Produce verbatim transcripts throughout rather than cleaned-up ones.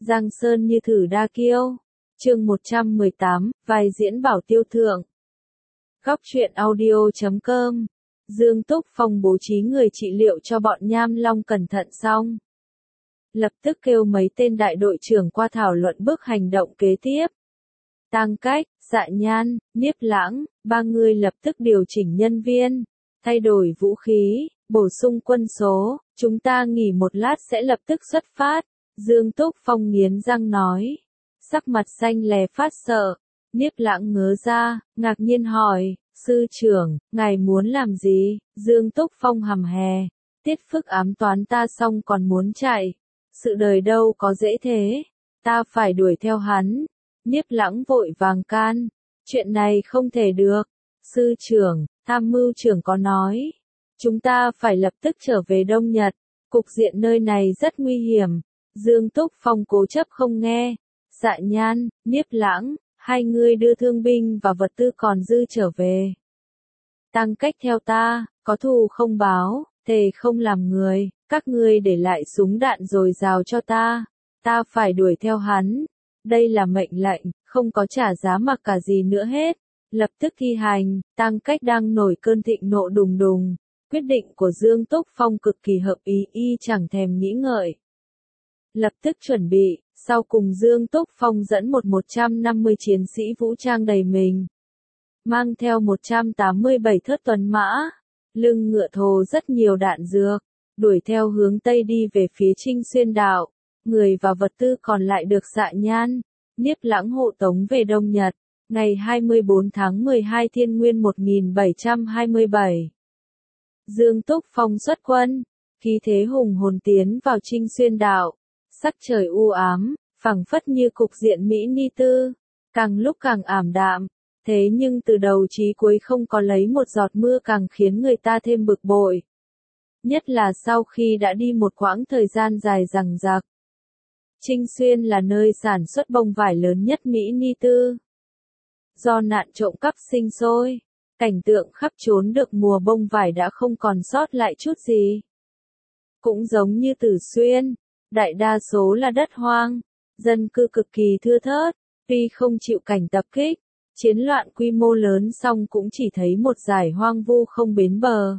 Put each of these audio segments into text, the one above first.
Giang Sơn như thử đa kiêu. Chương một trăm mười tám, vai diễn Bảo Tiêu Thượng. Góc truyện audio chấm com. Dương Túc Phong bố trí người trị liệu cho bọn Nham Long cẩn thận xong. Lập tức kêu mấy tên đại đội trưởng qua thảo luận bước hành động kế tiếp. Tăng Cách, Dạ Nhan, Niếp Lãng, ba người lập tức điều chỉnh nhân viên, thay đổi vũ khí, bổ sung quân số, chúng ta nghỉ một lát sẽ lập tức xuất phát. Dương Túc Phong nghiến răng nói, sắc mặt xanh lè phát sợ. Niếp Lãng ngớ ra, ngạc nhiên hỏi, sư trưởng, ngài muốn làm gì? Dương Túc Phong hầm hè, Tiết Phức ám toán ta xong còn muốn chạy. Sự đời đâu có dễ thế, ta phải đuổi theo hắn. Niếp Lãng vội vàng can, chuyện này không thể được. Sư trưởng, tham mưu trưởng có nói, chúng ta phải lập tức trở về Đông Nhật, cục diện nơi này rất nguy hiểm. Dương Túc Phong cố chấp không nghe. Dạ Nhan, Niếp Lãng, hai người đưa thương binh và vật tư còn dư trở về. Tăng Cách theo ta, có thù không báo, thề không làm người, các ngươi để lại súng đạn rồi rào cho ta, ta phải đuổi theo hắn. Đây là mệnh lệnh, không có trả giá mặc cả gì nữa hết. Lập tức thi hành. Tăng Cách đang nổi cơn thịnh nộ đùng đùng. Quyết định của Dương Túc Phong cực kỳ hợp ý, y chẳng thèm nghĩ ngợi. Lập tức chuẩn bị, sau cùng Dương Túc Phong dẫn một một trăm năm mươi chiến sĩ vũ trang đầy mình. Mang theo một trăm tám mươi bảy thớt tuần mã, lưng ngựa thồ rất nhiều đạn dược, đuổi theo hướng Tây đi về phía Trinh Xuyên Đạo. Người và vật tư còn lại được Dạ Nhan, Niếp Lãng hộ tống về Đông Nhật, ngày hai mươi tư tháng mười hai Thiên Nguyên một nghìn bảy trăm hai mươi bảy. Dương Túc Phong xuất quân, khí thế hùng hồn tiến vào Trinh Xuyên Đạo, sắc trời u ám, phẳng phất như cục diện Mỹ Ni Tư, càng lúc càng ảm đạm, thế nhưng từ đầu chí cuối không có lấy một giọt mưa càng khiến người ta thêm bực bội. Nhất là sau khi đã đi một quãng thời gian dài dằng dặc. Trinh Xuyên là nơi sản xuất bông vải lớn nhất Mỹ Ni Tư. Do nạn trộm cắp sinh sôi, cảnh tượng khắp trốn được mùa bông vải đã không còn sót lại chút gì. Cũng giống như Tử Xuyên, đại đa số là đất hoang, dân cư cực kỳ thưa thớt, tuy không chịu cảnh tập kích, chiến loạn quy mô lớn song cũng chỉ thấy một dải hoang vu không bến bờ.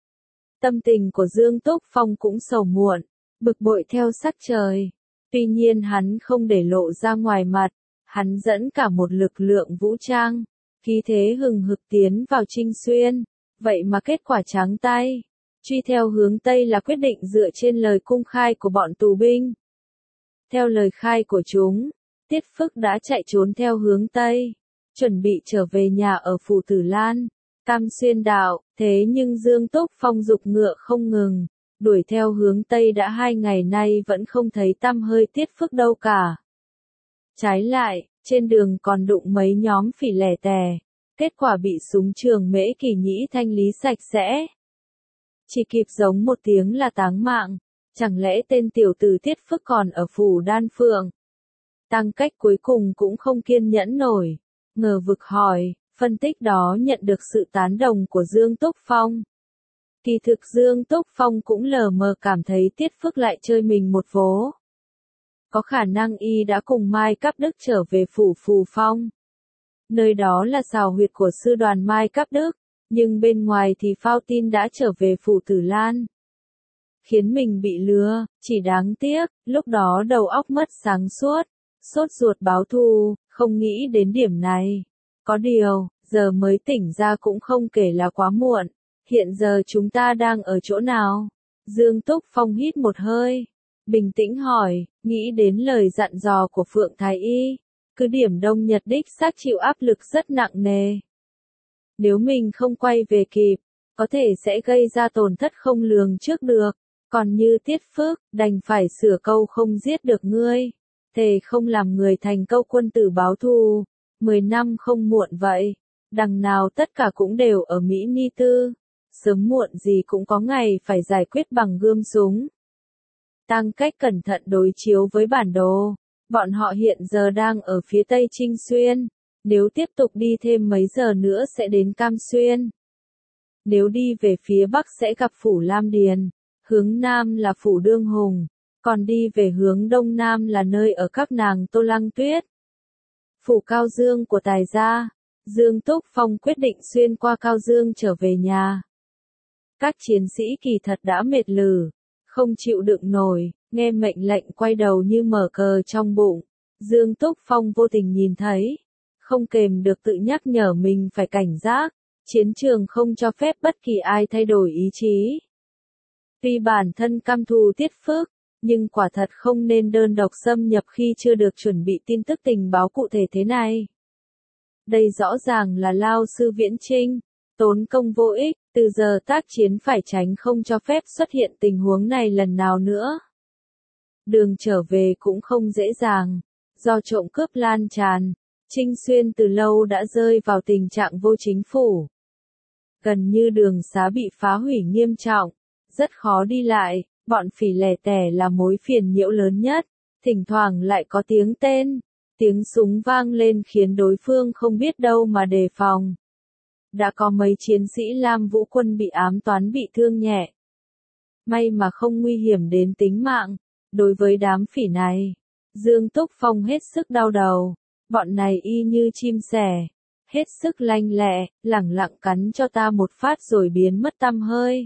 Tâm tình của Dương Túc Phong cũng sầu muộn, bực bội theo sắc trời. Tuy nhiên hắn không để lộ ra ngoài mặt, hắn dẫn cả một lực lượng vũ trang, khí thế hừng hực tiến vào Trinh Xuyên, vậy mà kết quả trắng tay. Truy theo hướng Tây là quyết định dựa trên lời cung khai của bọn tù binh. Theo lời khai của chúng, Tiết Phức đã chạy trốn theo hướng Tây, chuẩn bị trở về nhà ở Phủ Tử Lan, Cam Xuyên Đạo, thế nhưng Dương Túc Phong giục ngựa không ngừng. Đuổi theo hướng Tây đã hai ngày nay vẫn không thấy tăm hơi Tiết Phức đâu cả. Trái lại, trên đường còn đụng mấy nhóm phỉ lẻ tè, kết quả bị súng trường Mễ Kỳ Nhĩ thanh lý sạch sẽ. Chỉ kịp giống một tiếng là táng mạng, chẳng lẽ tên tiểu tử Tiết Phức còn ở Phủ Đan Phượng? Tăng Cách cuối cùng cũng không kiên nhẫn nổi, ngờ vực hỏi, phân tích đó nhận được sự tán đồng của Dương Túc Phong. Kỳ thực Dương Túc Phong cũng lờ mờ cảm thấy Tiết Phức lại chơi mình một vố. Có khả năng y đã cùng Mai Cáp Đức trở về Phủ Phù Phong. Nơi đó là xào huyệt của sư đoàn Mai Cáp Đức, nhưng bên ngoài thì phao tin đã trở về Phủ Tử Lan. Khiến mình bị lừa, chỉ đáng tiếc, lúc đó đầu óc mất sáng suốt, sốt ruột báo thù, không nghĩ đến điểm này. Có điều, giờ mới tỉnh ra cũng không kể là quá muộn. Hiện giờ chúng ta đang ở chỗ nào? Dương Túc Phong hít một hơi, bình tĩnh hỏi, nghĩ đến lời dặn dò của Phượng Thái Y, cứ điểm Đông Nhật đích xác chịu áp lực rất nặng nề. Nếu mình không quay về kịp, có thể sẽ gây ra tổn thất không lường trước được, còn như Tiết Phức, đành phải sửa câu không giết được ngươi, thề không làm người thành câu quân tử báo thù, mười năm không muộn vậy, đằng nào tất cả cũng đều ở Mỹ Ni Tư. Sớm muộn gì cũng có ngày phải giải quyết bằng gươm súng. Tăng Cách cẩn thận đối chiếu với bản đồ. Bọn họ hiện giờ đang ở phía Tây Trinh Xuyên. Nếu tiếp tục đi thêm mấy giờ nữa sẽ đến Cam Xuyên. Nếu đi về phía Bắc sẽ gặp Phủ Lam Điền. Hướng Nam là Phủ Đương Hùng. Còn đi về hướng đông nam là nơi ở các nàng Tô Lăng Tuyết. Phủ Cao Dương của Tài gia, Dương Túc Phong quyết định xuyên qua Cao Dương trở về nhà. Các chiến sĩ kỳ thật đã mệt lử, không chịu đựng nổi, nghe mệnh lệnh quay đầu như mở cờ trong bụng. Dương Túc Phong vô tình nhìn thấy, không kềm được tự nhắc nhở mình phải cảnh giác, chiến trường không cho phép bất kỳ ai thay đổi ý chí. Tuy bản thân căm thù Tiết Phước, nhưng quả thật không nên đơn độc xâm nhập khi chưa được chuẩn bị tin tức tình báo cụ thể thế này. Đây rõ ràng là lao sư viễn trinh, tốn công vô ích, từ giờ tác chiến phải tránh không cho phép xuất hiện tình huống này lần nào nữa. Đường trở về cũng không dễ dàng, do trộm cướp lan tràn, Trinh Xuyên từ lâu đã rơi vào tình trạng vô chính phủ. Gần như đường xá bị phá hủy nghiêm trọng, rất khó đi lại, bọn phỉ lẻ tẻ là mối phiền nhiễu lớn nhất, thỉnh thoảng lại có tiếng tên, tiếng súng vang lên khiến đối phương không biết đâu mà đề phòng. Đã có mấy chiến sĩ Lam Vũ Quân bị ám toán bị thương nhẹ. May mà không nguy hiểm đến tính mạng, đối với đám phỉ này, Dương Túc Phong hết sức đau đầu, bọn này y như chim sẻ, hết sức lanh lẹ, lẳng lặng cắn cho ta một phát rồi biến mất tăm hơi.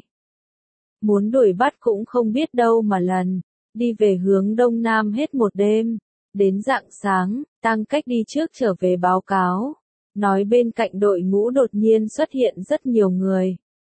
Muốn đuổi bắt cũng không biết đâu mà lần, đi về hướng đông nam hết một đêm, đến rạng sáng, Tăng Cách đi trước trở về báo cáo, nói bên cạnh đội ngũ đột nhiên xuất hiện rất nhiều người.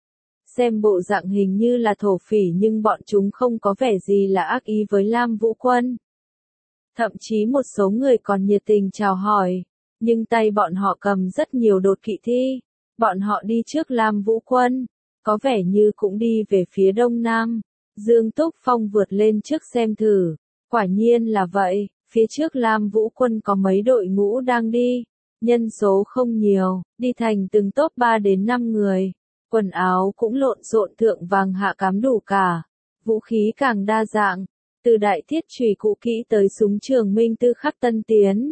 Xem bộ dạng hình như là thổ phỉ nhưng bọn chúng không có vẻ gì là ác ý với Lam Vũ Quân. Thậm chí một số người còn nhiệt tình chào hỏi, nhưng tay bọn họ cầm rất nhiều đột kỵ thi, bọn họ đi trước Lam Vũ Quân, có vẻ như cũng đi về phía đông nam. Dương Túc Phong vượt lên trước xem thử, quả nhiên là vậy, phía trước Lam Vũ Quân có mấy đội ngũ đang đi, nhân số không nhiều, đi thành từng tốp ba đến năm người, quần áo cũng lộn xộn thượng vàng hạ cám đủ cả, vũ khí càng đa dạng, từ đại thiết chùy cũ kỹ tới súng trường minh tư khắc tân tiến.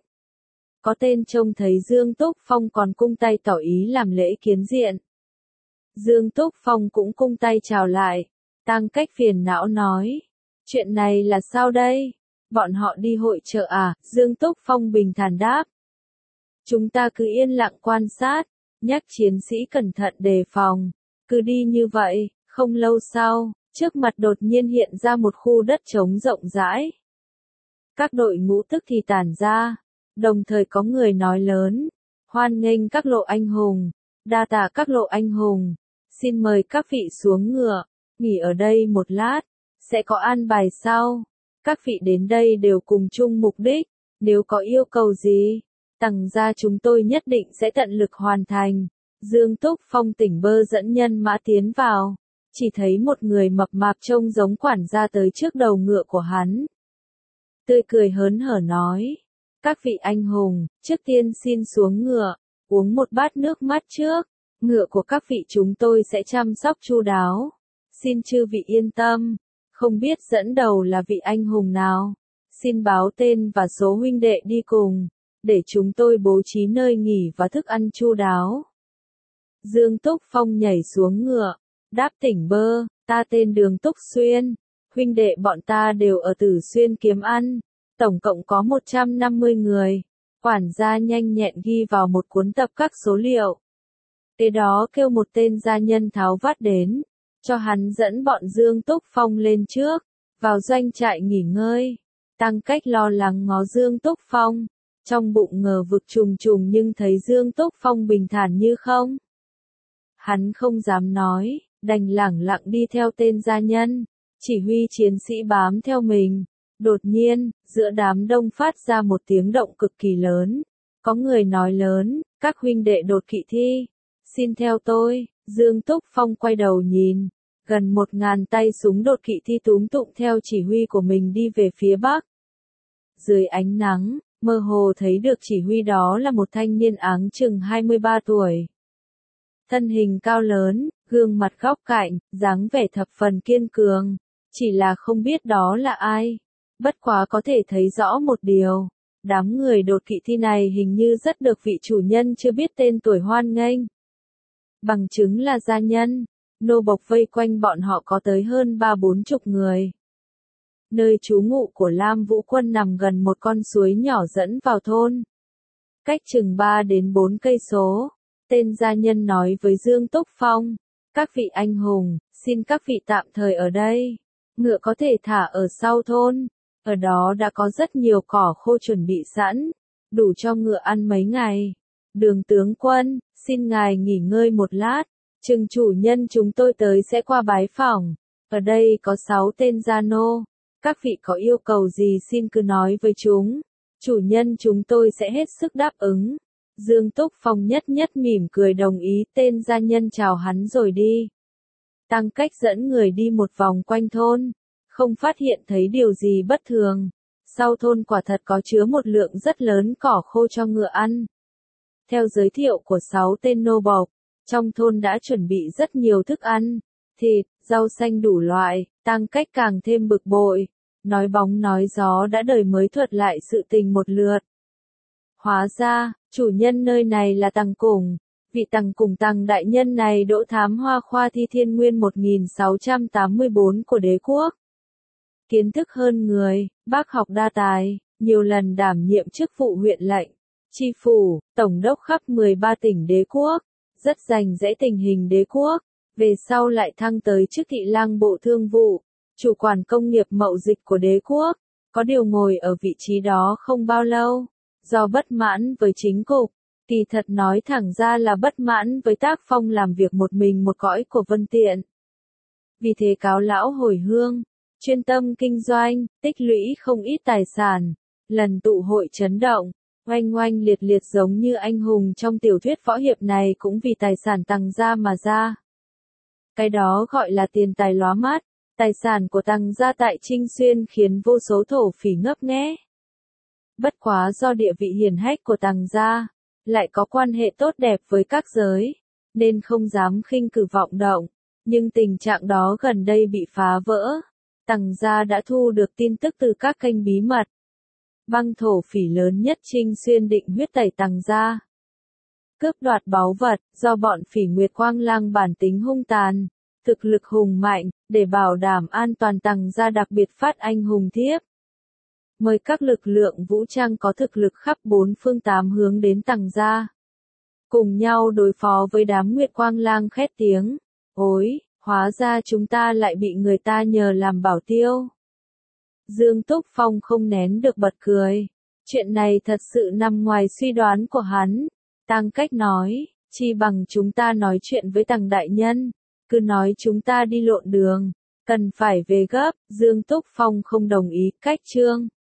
Có tên trông thấy Dương Túc Phong còn cung tay tỏ ý làm lễ kiến diện. Dương Túc Phong cũng cung tay chào lại, Tăng Cách phiền não nói, chuyện này là sao đây? Bọn họ đi hội chợ à? Dương Túc Phong bình thản đáp. Chúng ta cứ yên lặng quan sát, nhắc chiến sĩ cẩn thận đề phòng, cứ đi như vậy, không lâu sau, trước mặt đột nhiên hiện ra một khu đất trống rộng rãi. Các đội ngũ tức thì tản ra, đồng thời có người nói lớn, hoan nghênh các lộ anh hùng, đa tạ các lộ anh hùng, xin mời các vị xuống ngựa, nghỉ ở đây một lát, sẽ có an bài sau. Các vị đến đây đều cùng chung mục đích, nếu có yêu cầu gì, Tằng gia chúng tôi nhất định sẽ tận lực hoàn thành. Dương Túc Phong tỉnh bơ dẫn nhân mã tiến vào, chỉ thấy một người mập mạp trông giống quản gia tới trước đầu ngựa của hắn. Tươi cười hớn hở nói, các vị anh hùng, trước tiên xin xuống ngựa, uống một bát nước mát trước, ngựa của các vị chúng tôi sẽ chăm sóc chu đáo. Xin chư vị yên tâm, không biết dẫn đầu là vị anh hùng nào, xin báo tên và số huynh đệ đi cùng, để chúng tôi bố trí nơi nghỉ và thức ăn chu đáo. Dương Túc Phong nhảy xuống ngựa, đáp tỉnh bơ, ta tên Đường Túc Xuyên, huynh đệ bọn ta đều ở Tử Xuyên kiếm ăn, tổng cộng có một trăm năm mươi người. Quản gia nhanh nhẹn ghi vào một cuốn tập các số liệu. Kế đó kêu một tên gia nhân tháo vát đến, cho hắn dẫn bọn Dương Túc Phong lên trước, vào doanh trại nghỉ ngơi. Tăng Cách lo lắng ngó Dương Túc Phong, trong bụng ngờ vực trùng trùng nhưng thấy Dương Túc Phong bình thản như không. Hắn không dám nói, đành lẳng lặng đi theo tên gia nhân, chỉ huy chiến sĩ bám theo mình. Đột nhiên, giữa đám đông phát ra một tiếng động cực kỳ lớn. Có người nói lớn, các huynh đệ đột kỵ thi, xin theo tôi. Dương Túc Phong quay đầu nhìn, gần một ngàn tay súng đột kỵ thi túm tụng theo chỉ huy của mình đi về phía bắc. Dưới ánh nắng, mơ hồ thấy được chỉ huy đó là một thanh niên áng chừng hai mươi ba tuổi. Thân hình cao lớn, gương mặt góc cạnh, dáng vẻ thập phần kiên cường, chỉ là không biết đó là ai. Bất quá có thể thấy rõ một điều, đám người đột kỵ thi này hình như rất được vị chủ nhân chưa biết tên tuổi hoan nghênh. Bằng chứng là gia nhân, nô bộc vây quanh bọn họ có tới hơn ba bốn chục người. nơi trú ngụ của Lam Vũ Quân nằm gần một con suối nhỏ dẫn vào thôn. Cách chừng ba đến bốn cây số, tên gia nhân nói với Dương Túc Phong, các vị anh hùng, xin các vị tạm thời ở đây, ngựa có thể thả ở sau thôn, ở đó đã có rất nhiều cỏ khô chuẩn bị sẵn, đủ cho ngựa ăn mấy ngày. Đường tướng quân, xin ngài nghỉ ngơi một lát, chừng chủ nhân chúng tôi tới sẽ qua bái phỏng, ở đây có sáu tên gia nô, các vị có yêu cầu gì xin cứ nói với chúng, chủ nhân chúng tôi sẽ hết sức đáp ứng. Dương Túc Phong nhất nhất mỉm cười đồng ý, tên gia nhân chào hắn rồi đi. Tăng Cách dẫn người đi một vòng quanh thôn, không phát hiện thấy điều gì bất thường. Sau thôn quả thật có chứa một lượng rất lớn cỏ khô cho ngựa ăn. Theo giới thiệu của sáu tên nô bộc, trong thôn đã chuẩn bị rất nhiều thức ăn, thịt, rau xanh đủ loại. Tăng Cách càng thêm bực bội, nói bóng nói gió đã đời mới thuật lại sự tình một lượt. Hóa ra, chủ nhân nơi này là Tằng Cùng, vị Tằng Cùng Tằng đại nhân này đỗ thám hoa khoa thi thiên nguyên một nghìn sáu trăm tám mươi tư của đế quốc. Kiến thức hơn người, bác học đa tài, nhiều lần đảm nhiệm chức vụ huyện lệnh, tri phủ, tổng đốc khắp mười ba tỉnh đế quốc, rất rành rẽ tình hình đế quốc, về sau lại thăng tới chức thị lang bộ thương vụ, chủ quản công nghiệp mậu dịch của đế quốc, có điều ngồi ở vị trí đó không bao lâu, do bất mãn với chính cục, kỳ thật nói thẳng ra là bất mãn với tác phong làm việc một mình một cõi của Vân Tiện. Vì thế cáo lão hồi hương, chuyên tâm kinh doanh, tích lũy không ít tài sản, lần tụ hội chấn động, oanh oanh liệt liệt giống như anh hùng trong tiểu thuyết võ hiệp này cũng vì tài sản Tằng gia mà ra. Cái đó gọi là tiền tài lóa mắt, tài sản của Tằng gia tại Trinh Xuyên khiến vô số thổ phỉ ngấp nghé. Bất quá do địa vị hiển hách của Tằng gia, lại có quan hệ tốt đẹp với các giới, nên không dám khinh cử vọng động, nhưng tình trạng đó gần đây bị phá vỡ. Tằng gia đã thu được tin tức từ các kênh bí mật. Băng thổ phỉ lớn nhất Trinh Xuyên định huyết tẩy Tằng gia, cướp đoạt báu vật, do bọn phỉ Nguyệt Quang Lang bản tính hung tàn, thực lực hùng mạnh, để bảo đảm an toàn Tằng gia đặc biệt phát anh hùng thiếp. Mời các lực lượng vũ trang có thực lực khắp bốn phương tám hướng đến Tằng gia, cùng nhau đối phó với đám Nguyệt Quang Lang khét tiếng. Ôi, hóa ra chúng ta lại bị người ta nhờ làm bảo tiêu. Dương Túc Phong không nén được bật cười. Chuyện này thật sự nằm ngoài suy đoán của hắn. Tăng Cách nói, chi bằng chúng ta nói chuyện với Tằng đại nhân, cứ nói chúng ta đi lộn đường, cần phải về gấp. Dương Túc Phong không đồng ý. Cách chương